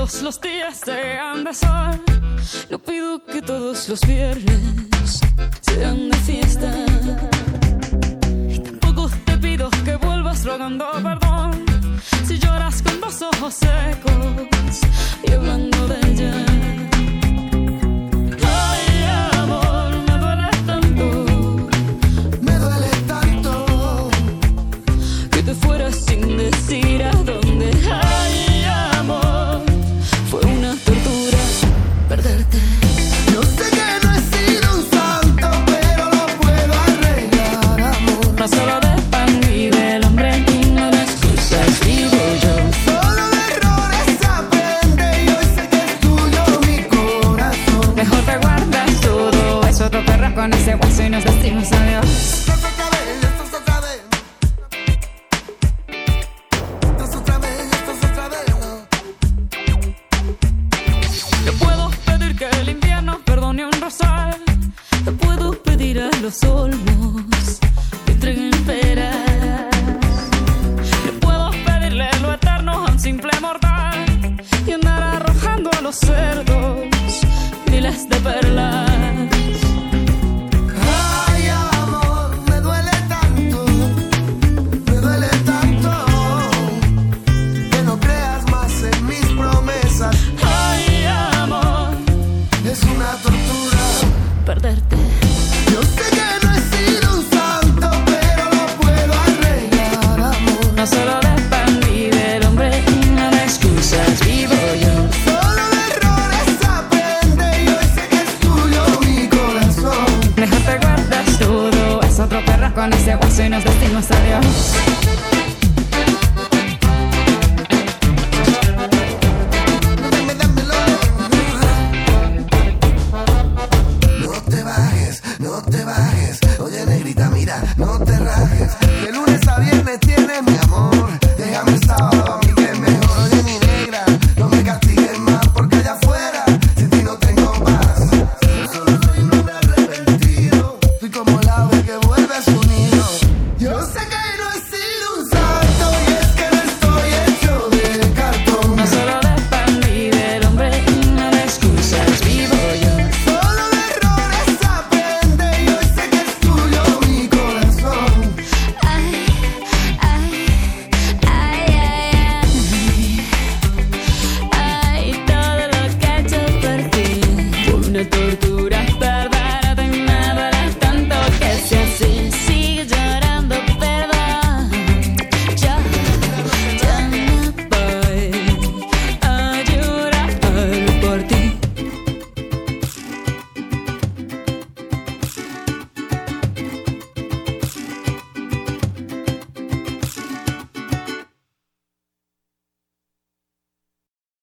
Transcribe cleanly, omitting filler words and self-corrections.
todos los días sean de sol. No pido que todos los viernes sean de fiesta. Y tampoco te pido que vuelvas rogando perdón si lloras con los ojos secos y hablando de ella. Sin decir a dónde. Ay, amor, fue una tortura perderte. Yo sé que no he sido un santo, pero lo puedo arreglar, amor. No solo de pan vive el hombre y no de excusas vivo yo. Solo de errores aprende y hoy sé que es tuyo mi corazón. Mejor te guardas todo eso, tu perra con ese hueso y nos decimos adiós. Te puedo pedir que el invierno perdone un rosal. Te puedo pedir a los olvidados